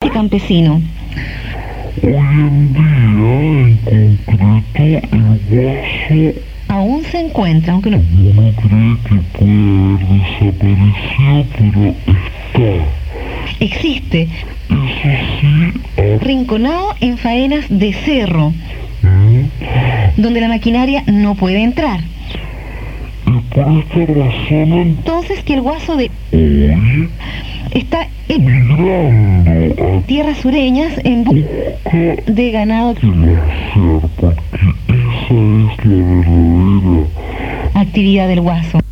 este campesino? Hoy en día, en concreto, el guaso Aún se encuentra, aunque no... uno cree que puede haber desaparecido, pero está. Existe, Eso sí, rinconado en faenas de cerro, donde la maquinaria no puede entrar. y por esta razón Entonces que el guaso de hoy, está en migrando a tierras sureñas en busca busca de ganado, el hacer, porque esa es la verdadera actividad del guaso.